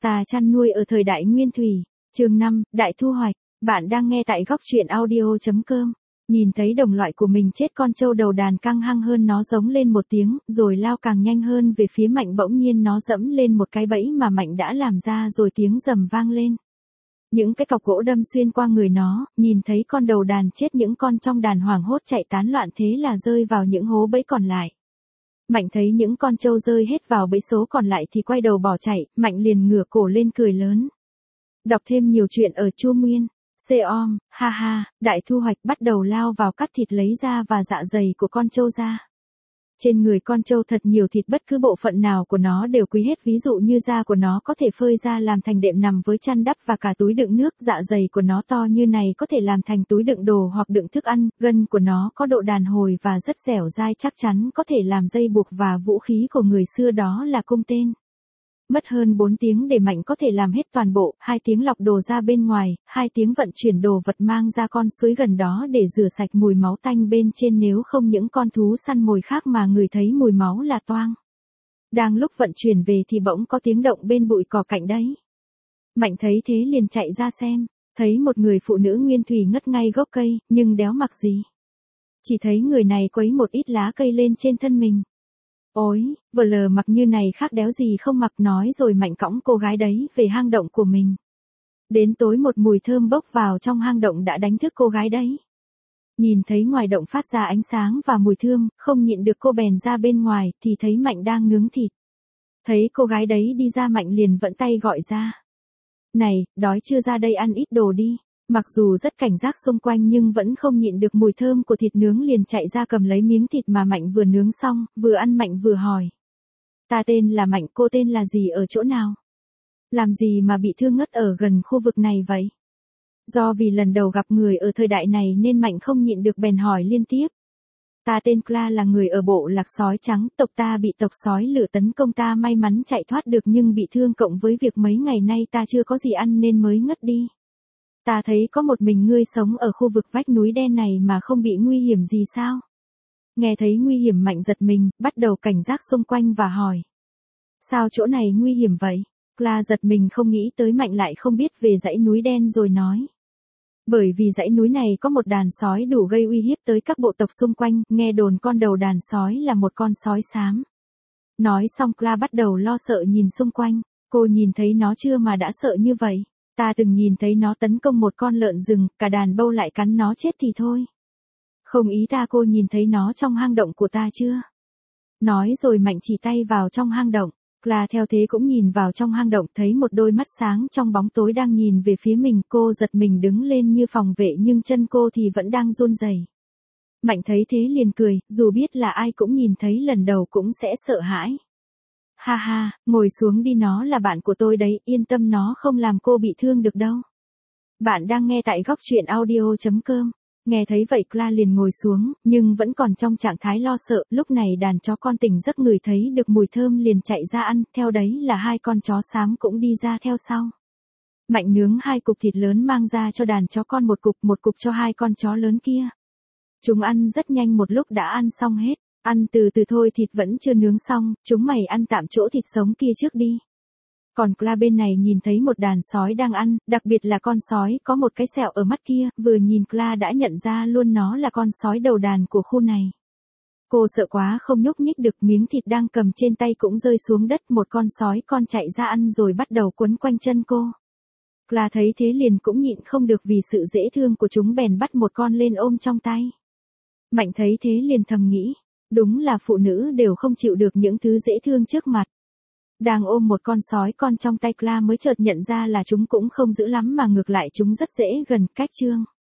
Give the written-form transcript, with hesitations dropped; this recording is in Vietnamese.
Ta chăn nuôi ở thời đại nguyên thủy. Chương 5, Đại thu hoạch. Bạn đang nghe tại góc truyện audio.com. Nhìn thấy đồng loại của mình chết, con trâu đầu đàn căng hăng hơn, nó giống lên một tiếng, rồi lao càng nhanh hơn về phía Mạnh. Bỗng nhiên nó dẫm lên một cái bẫy mà Mạnh đã làm ra, rồi tiếng rầm vang lên. Những cái cọc gỗ đâm xuyên qua người nó, nhìn thấy con đầu đàn chết, những con trong đàn hoảng hốt chạy tán loạn, thế là rơi vào những hố bẫy còn lại. Mạnh thấy những con trâu rơi hết vào bẫy, số còn lại thì quay đầu bỏ chạy. Mạnh liền ngửa cổ lên cười lớn. Đọc thêm nhiều chuyện ở Chu Nguyên. Seom, ha ha, đại thu hoạch. Bắt đầu lao vào cắt thịt, lấy da và dạ dày của con trâu ra. Trên người con trâu thật nhiều thịt, bất cứ bộ phận nào của nó đều quý hết, ví dụ như da của nó có thể phơi ra làm thành đệm nằm với chăn đắp và cả túi đựng nước, dạ dày của nó to như này có thể làm thành túi đựng đồ hoặc đựng thức ăn, gân của nó có độ đàn hồi và rất dẻo dai, chắc chắn có thể làm dây buộc và vũ khí của người xưa đó là cung tên. Mất hơn 4 tiếng để Mạnh có thể làm hết toàn bộ, 2 tiếng lọc đồ ra bên ngoài, 2 tiếng vận chuyển đồ vật mang ra con suối gần đó để rửa sạch mùi máu tanh bên trên, nếu không những con thú săn mồi khác mà người thấy mùi máu là toang. Đang lúc vận chuyển về thì bỗng có tiếng động bên bụi cỏ cạnh đấy. Mạnh thấy thế liền chạy ra xem, thấy một người phụ nữ nguyên thủy ngất ngay gốc cây, nhưng đéo mặc gì. Chỉ thấy người này quấy một ít lá cây lên trên thân mình. Ôi, vờ lờ mặc như này khác đéo gì không mặc, nói rồi Mạnh cõng cô gái đấy về hang động của mình. Đến tối một mùi thơm bốc vào trong hang động đã đánh thức cô gái đấy. Nhìn thấy ngoài động phát ra ánh sáng và mùi thơm, không nhịn được cô bèn ra bên ngoài thì thấy Mạnh đang nướng thịt. Thấy cô gái đấy đi ra, Mạnh liền vận tay gọi ra. Này, đói chưa, ra đây ăn ít đồ đi. Mặc dù rất cảnh giác xung quanh nhưng vẫn không nhịn được mùi thơm của thịt nướng, liền chạy ra cầm lấy miếng thịt mà Mạnh vừa nướng xong, vừa ăn. Mạnh vừa hỏi. Ta tên là Mạnh, cô tên là gì, ở chỗ nào? Làm gì mà bị thương ngất ở gần khu vực này vậy? Do vì lần đầu gặp người ở thời đại này nên Mạnh không nhịn được bèn hỏi liên tiếp. Ta tên Cla, là người ở bộ lạc sói trắng, tộc ta bị tộc sói lửa tấn công, ta may mắn chạy thoát được nhưng bị thương, cộng với việc mấy ngày nay ta chưa có gì ăn nên mới ngất đi. Ta thấy có một mình ngươi sống ở khu vực vách núi đen này mà không bị nguy hiểm gì sao? Nghe thấy nguy hiểm, Mạnh giật mình, bắt đầu cảnh giác xung quanh và hỏi. Sao chỗ này nguy hiểm vậy? Cla giật mình không nghĩ tới Mạnh lại không biết về dãy núi đen, rồi nói. Bởi vì dãy núi này có một đàn sói đủ gây uy hiếp tới các bộ tộc xung quanh, nghe đồn con đầu đàn sói là một con sói xám. Nói xong Cla bắt đầu lo sợ nhìn xung quanh. Cô nhìn thấy nó chưa mà đã sợ như vậy? Ta từng nhìn thấy nó tấn công một con lợn rừng, cả đàn bâu lại cắn nó chết thì thôi. Không, ý ta cô nhìn thấy nó trong hang động của ta chưa? Nói rồi Mạnh chỉ tay vào trong hang động. Cla theo thế cũng nhìn vào trong hang động, thấy một đôi mắt sáng trong bóng tối đang nhìn về phía mình. Cô giật mình đứng lên như phòng vệ nhưng chân cô thì vẫn đang run rẩy. Mạnh thấy thế liền cười, dù biết là ai cũng nhìn thấy lần đầu cũng sẽ sợ hãi. Ha ha, ngồi xuống đi, nó là bạn của tôi đấy, yên tâm, nó không làm cô bị thương được đâu. Bạn đang nghe tại góc truyện audio.com. Nghe thấy vậy Cla liền ngồi xuống, nhưng vẫn còn trong trạng thái lo sợ. Lúc này đàn chó con tỉnh giấc, ngửi thấy được mùi thơm liền chạy ra ăn, theo đấy là 2 con chó xám cũng đi ra theo sau. Mạnh nướng 2 cục thịt lớn mang ra cho đàn chó con, một cục cho 2 con chó lớn kia. Chúng ăn rất nhanh, một lúc đã ăn xong hết. Ăn từ từ thôi, thịt vẫn chưa nướng xong, chúng mày ăn tạm chỗ thịt sống kia trước đi. Còn Cla bên này nhìn thấy một đàn sói đang ăn, đặc biệt là con sói có một cái sẹo ở mắt kia, vừa nhìn Cla đã nhận ra luôn nó là con sói đầu đàn của khu này. Cô sợ quá không nhúc nhích được, miếng thịt đang cầm trên tay cũng rơi xuống đất. Một con sói con chạy ra ăn rồi bắt đầu quấn quanh chân cô. Cla thấy thế liền cũng nhịn không được vì sự dễ thương của chúng, bèn bắt một con lên ôm trong tay. Mạnh thấy thế liền thầm nghĩ. Đúng là phụ nữ đều không chịu được những thứ dễ thương trước mặt. Đang ôm một con sói con trong tay, Cla mới chợt nhận ra là chúng cũng không dữ lắm mà ngược lại chúng rất dễ gần. Cách chương